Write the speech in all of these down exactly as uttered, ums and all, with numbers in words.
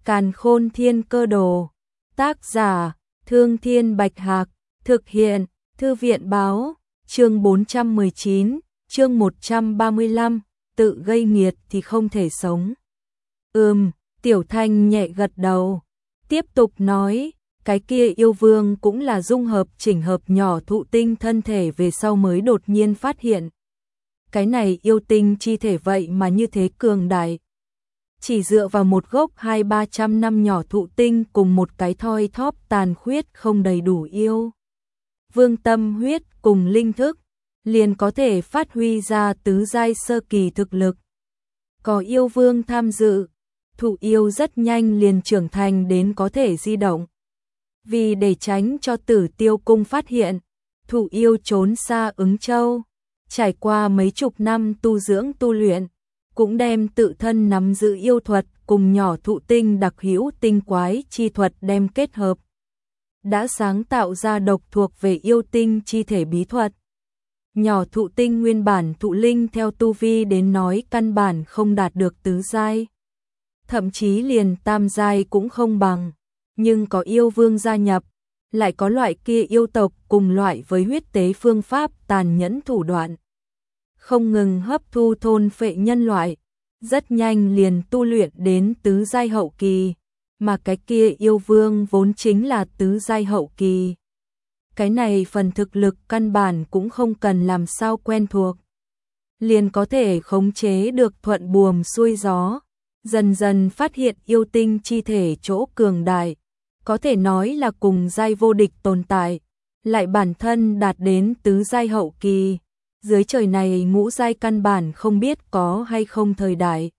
Càn Khôn Thiên Cơ Đồ. Tác giả: Thương Thiên Bạch Hạc. Thực hiện: Thư viện Báo. Chương bốn trăm mười chín, chương một trăm ba mươi lăm, tự gây nghiệt thì không thể sống. Ừm, Tiểu Thanh nhẹ gật đầu, tiếp tục nói, cái kia yêu vương cũng là dung hợp chỉnh hợp nhỏ thụ tinh thân thể về sau mới đột nhiên phát hiện. Cái này yêu tinh chi thể vậy mà như thế cường đại. Chỉ dựa vào một gốc hai ba trăm năm nhỏ thụ tinh cùng một cái thoi thóp tàn khuyết không đầy đủ yêu vương tâm huyết cùng linh thức, liền có thể phát huy ra tứ giai sơ kỳ thực lực. Có yêu vương tham dự, thụ yêu rất nhanh liền trưởng thành đến có thể di động. Vì để tránh cho Tử Tiêu Cung phát hiện, thụ yêu trốn xa Ứng Châu, trải qua mấy chục năm tu dưỡng tu luyện, cũng đem tự thân nắm giữ yêu thuật cùng nhỏ thụ tinh đặc hữu tinh quái chi thuật đem kết hợp. Đã sáng tạo ra độc thuộc về yêu tinh chi thể bí thuật. Nhỏ thụ tinh nguyên bản thụ linh theo tu vi đến nói căn bản không đạt được tứ giai. Thậm chí liền tam giai cũng không bằng. Nhưng có yêu vương gia nhập, lại có loại kia yêu tộc cùng loại với huyết tế phương pháp tàn nhẫn thủ đoạn. Không ngừng hấp thu thôn phệ nhân loại, rất nhanh liền tu luyện đến tứ giai hậu kỳ. Mà cái kia yêu vương vốn chính là tứ giai hậu kỳ. Cái này phần thực lực căn bản cũng không cần làm sao quen thuộc. Liền có thể khống chế được thuận buồm xuôi gió, dần dần phát hiện yêu tinh chi thể chỗ cường đại, có thể nói là cùng giai vô địch tồn tại, lại bản thân đạt đến tứ giai hậu kỳ. Dưới trời này ngũ giai căn bản không biết có hay không thời đại.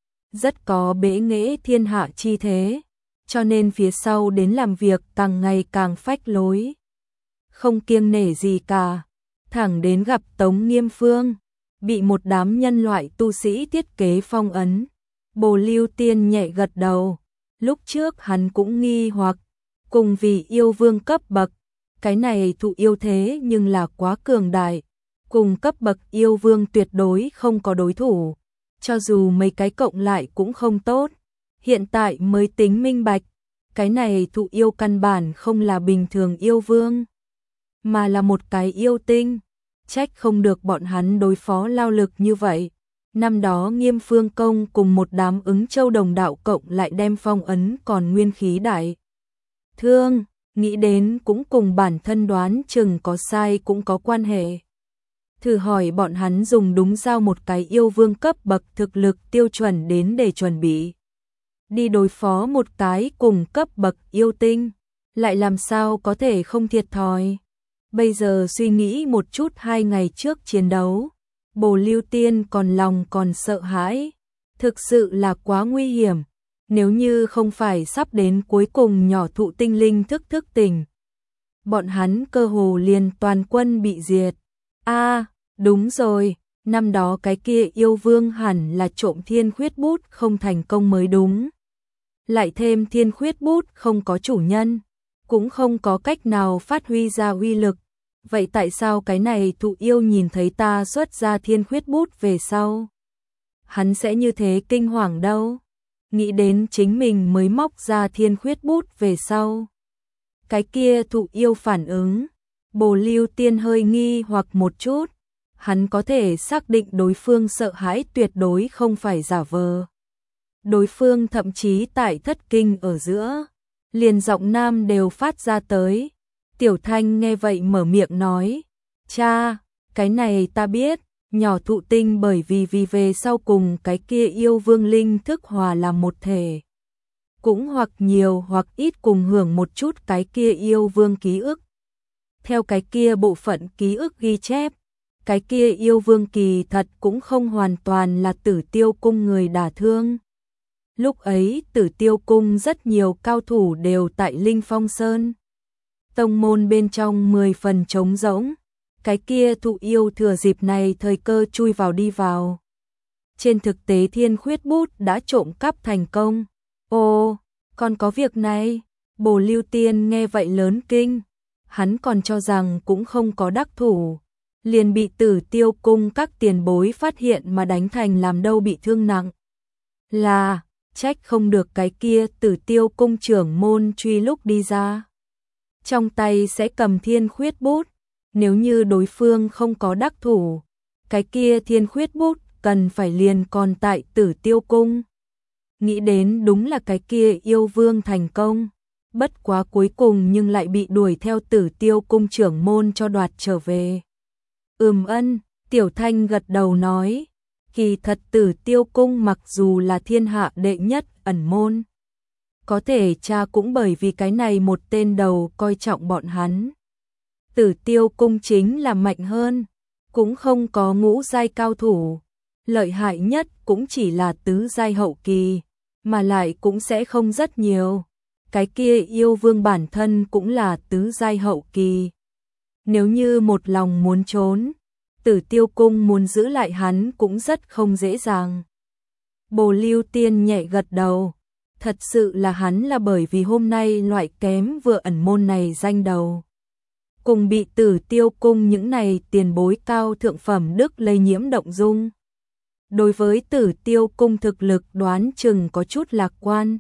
Rất có bế nghệ thiên hạ chi thế. Cho nên phía sau đến làm việc càng ngày càng phách lối. Không kiêng nể gì cả. Thẳng đến gặp Tống Nghiêm Phương. Bị một đám nhân loại tu sĩ thiết kế phong ấn. Bồ Lưu Tiên nhẹ gật đầu. Lúc trước hắn cũng nghi hoặc. Cùng vì yêu vương cấp bậc. Cái này thụ yêu thế nhưng là quá cường đại. Cùng cấp bậc yêu vương tuyệt đối không có đối thủ. Cho dù mấy cái cộng lại cũng không tốt. Hiện tại mới tính minh bạch, cái này thụ yêu căn bản không là bình thường yêu vương, mà là một cái yêu tinh, trách không được bọn hắn đối phó lao lực như vậy. Năm đó Nghiêm Phương Công cùng một đám Ứng Châu đồng đạo cộng lại đem phong ấn còn nguyên khí đại thương, nghĩ đến cũng cùng bản thân đoán chừng có sai cũng có quan hệ. Thử hỏi bọn hắn dùng đúng giao một cái yêu vương cấp bậc thực lực tiêu chuẩn đến để chuẩn bị đi đối phó một cái cùng cấp bậc yêu tinh, lại làm sao có thể không thiệt thòi. Bây giờ suy nghĩ một chút hai ngày trước chiến đấu, Bồ Lưu Tiên còn lòng còn sợ hãi, thực sự là quá nguy hiểm. Nếu như không phải sắp đến cuối cùng nhỏ thụ tinh linh thức thức tỉnh, bọn hắn cơ hồ liền toàn quân bị diệt. A, à, đúng rồi, năm đó cái kia yêu vương hẳn là trộm thiên khuyết bút không thành công mới đúng. Lại thêm thiên khuyết bút không có chủ nhân, cũng không có cách nào phát huy ra uy lực. Vậy tại sao cái này thụ yêu nhìn thấy ta xuất ra thiên khuyết bút về sau, hắn sẽ như thế kinh hoàng đâu? Nghĩ đến chính mình mới móc ra thiên khuyết bút về sau. Cái kia thụ yêu phản ứng, Bồ Lưu Tiên hơi nghi hoặc một chút. Hắn có thể xác định đối phương sợ hãi tuyệt đối không phải giả vờ. Đối phương thậm chí tại thất kinh ở giữa, liền giọng nam đều phát ra tới. Tiểu Thanh nghe vậy mở miệng nói, cha, cái này ta biết, nhỏ thụ tinh bởi vì vì về sau cùng cái kia yêu vương linh thức hòa làm một thể. Cũng hoặc nhiều hoặc ít cùng hưởng một chút cái kia yêu vương ký ức. Theo cái kia bộ phận ký ức ghi chép, cái kia yêu vương kỳ thật cũng không hoàn toàn là Tử Tiêu Cung người đả thương. Lúc ấy Tử Tiêu Cung rất nhiều cao thủ đều tại Linh Phong Sơn. Tông môn bên trong mười phần trống rỗng, cái kia thụ yêu thừa dịp này thời cơ chui vào đi vào. Trên thực tế thiên khuyết bút đã trộm cắp thành công. Ồ, còn có việc này, Bồ Lưu Tiên nghe vậy lớn kinh. Hắn còn cho rằng cũng không có đắc thủ, liền bị Tử Tiêu Cung các tiền bối phát hiện mà đánh thành làm đâu bị thương nặng. Là, trách không được cái kia Tử Tiêu cung trưởng môn truy lúc đi ra. Trong tay sẽ cầm thiên khuyết bút, nếu như đối phương không có đắc thủ, cái kia thiên khuyết bút cần phải liền còn tại Tử Tiêu cung. Nghĩ đến đúng là cái kia yêu vương thành công, bất quá cuối cùng nhưng lại bị đuổi theo Tử Tiêu cung trưởng môn cho đoạt trở về. Ừm ân, Tiểu Thanh gật đầu nói, kỳ thật Tử Tiêu cung mặc dù là thiên hạ đệ nhất ẩn môn, có thể cha cũng bởi vì cái này một tên đầu coi trọng bọn hắn. Tử Tiêu cung chính là mạnh hơn, cũng không có ngũ giai cao thủ, lợi hại nhất cũng chỉ là tứ giai hậu kỳ, mà lại cũng sẽ không rất nhiều. Cái kia yêu vương bản thân cũng là tứ giai hậu kỳ. Nếu như một lòng muốn trốn, Tử Tiêu cung muốn giữ lại hắn cũng rất không dễ dàng. Bồ Lưu Tiên nhẹ gật đầu, thật sự là hắn là bởi vì hôm nay loại kém vừa ẩn môn này danh đầu, cùng bị Tử Tiêu cung những này tiền bối cao thượng phẩm đức lây nhiễm động dung. Đối với Tử Tiêu cung thực lực đoán chừng có chút lạc quan.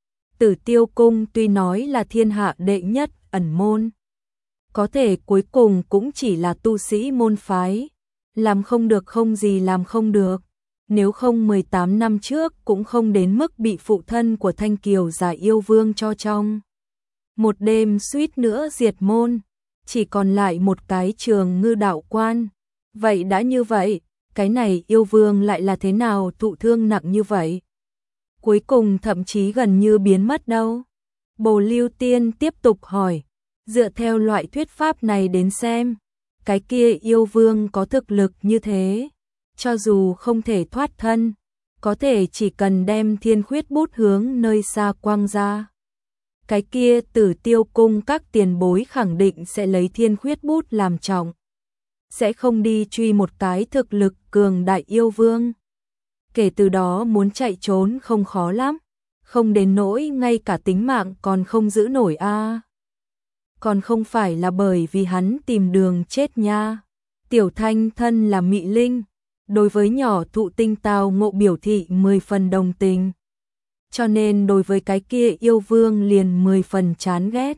Tử Tiêu cung tuy nói là thiên hạ đệ nhất ẩn môn, có thể cuối cùng cũng chỉ là tu sĩ môn phái, làm không được không gì làm không được, nếu không mười tám năm trước cũng không đến mức bị phụ thân của Thanh Kiều giả yêu vương cho trong một đêm suýt nữa diệt môn, chỉ còn lại một cái Trường Ngư đạo quan. Vậy đã như vậy, cái này yêu vương lại là thế nào thụ thương nặng như vậy? Cuối cùng thậm chí gần như biến mất đâu? Bồ Lưu Tiên tiếp tục hỏi, dựa theo loại thuyết pháp này đến xem, cái kia yêu vương có thực lực như thế, cho dù không thể thoát thân, có thể chỉ cần đem thiên khuyết bút hướng nơi xa quăng ra, cái kia Tử Tiêu cung các tiền bối khẳng định sẽ lấy thiên khuyết bút làm trọng, sẽ không đi truy một cái thực lực cường đại yêu vương. Kể từ đó muốn chạy trốn không khó lắm, không đến nỗi ngay cả tính mạng còn không giữ nổi a. À. Còn không phải là bởi vì hắn tìm đường chết nha. Tiểu Thanh thân là Mị Linh, đối với nhỏ thụ tinh tào ngộ biểu thị mười phần đồng tình, cho nên đối với cái kia yêu vương liền mười phần chán ghét.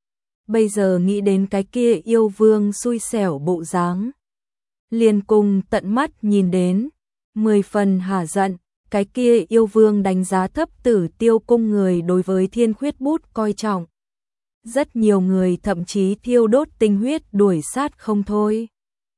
Bây giờ nghĩ đến cái kia yêu vương xui xẻo bộ dáng, liền cùng tận mắt nhìn đến, mười phần hả giận. Cái kia yêu vương đánh giá thấp Tử Tiêu cung người đối với thiên khuyết bút coi trọng. Rất nhiều người thậm chí thiêu đốt tinh huyết đuổi sát không thôi.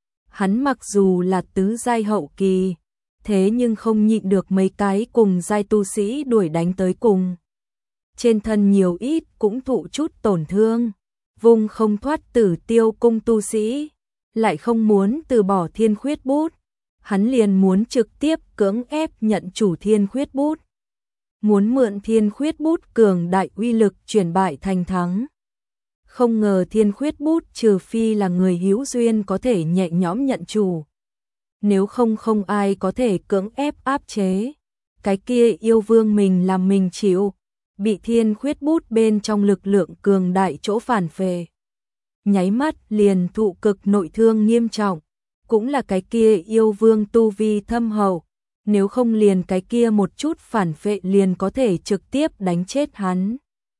Hắn mặc dù là tứ giai hậu kỳ, thế nhưng không nhịn được mấy cái cùng giai tu sĩ đuổi đánh tới cùng. Trên thân nhiều ít cũng thụ chút tổn thương, vùng không thoát Tử Tiêu cung tu sĩ, lại không muốn từ bỏ thiên khuyết bút. Hắn liền muốn trực tiếp cưỡng ép nhận chủ thiên khuyết bút. Muốn mượn thiên khuyết bút cường đại uy lực chuyển bại thành thắng. Không ngờ thiên khuyết bút trừ phi là người hữu duyên có thể nhẹ nhõm nhận chủ. Nếu không không ai có thể cưỡng ép áp chế. Cái kia yêu vương mình làm mình chịu, bị thiên khuyết bút bên trong lực lượng cường đại chỗ phản phệ. Nháy mắt liền thụ cực nội thương nghiêm trọng. Cũng là cái kia yêu vương tu vi thâm hậu, nếu không liền cái kia một chút phản phệ liền có thể trực tiếp đánh chết hắn.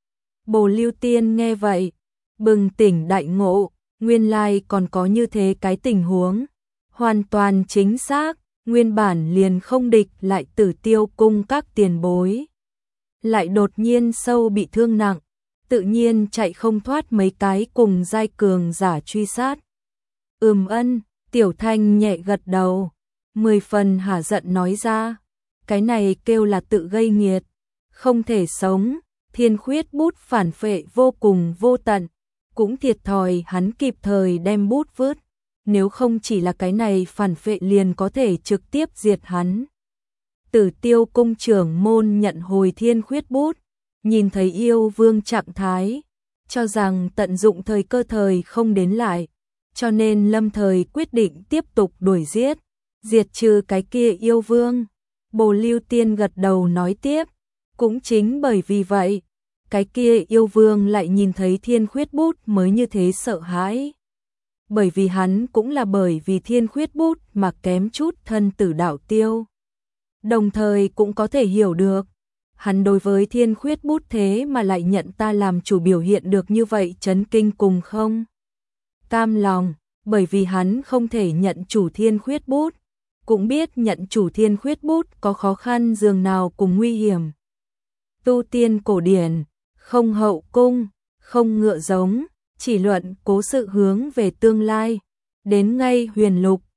Bồ Lưu Tiên nghe vậy, bừng tỉnh đại ngộ, nguyên lai còn có như thế cái tình huống. Hoàn toàn chính xác, nguyên bản liền không địch lại Tử Tiêu cung các tiền bối. Lại đột nhiên sâu bị thương nặng, tự nhiên chạy không thoát mấy cái cùng giai cường giả truy sát. Ừm ân. Tiểu Thanh nhẹ gật đầu, mười phần hả giận nói ra, cái này kêu là tự gây nghiệt, không thể sống. Thiên khuyết bút phản phệ vô cùng vô tận, cũng thiệt thòi hắn kịp thời đem bút vứt, nếu không chỉ là cái này phản phệ liền có thể trực tiếp diệt hắn. Tử Tiêu cung trưởng môn nhận hồi thiên khuyết bút, nhìn thấy yêu vương trạng thái, cho rằng tận dụng thời cơ thời không đến lại, cho nên lâm thời quyết định tiếp tục đuổi giết, diệt trừ cái kia yêu vương. Bồ Lưu Tiên gật đầu nói tiếp, cũng chính bởi vì vậy, cái kia yêu vương lại nhìn thấy thiên khuyết bút mới như thế sợ hãi. Bởi vì hắn cũng là bởi vì thiên khuyết bút mà kém chút thân tử đạo tiêu. Đồng thời cũng có thể hiểu được, hắn đối với Thiên Khuyết Bút thế mà lại nhận ta làm chủ biểu hiện được như vậy, chấn kinh cùng không cam lòng, bởi vì hắn không thể nhận chủ Thiên Khuyết Bút, cũng biết nhận chủ Thiên Khuyết Bút có khó khăn dường nào cùng nguy hiểm. Tu tiên cổ điển, không hậu cung, không ngựa giống, chỉ luận cố sự hướng về tương lai, đến ngay huyền lục,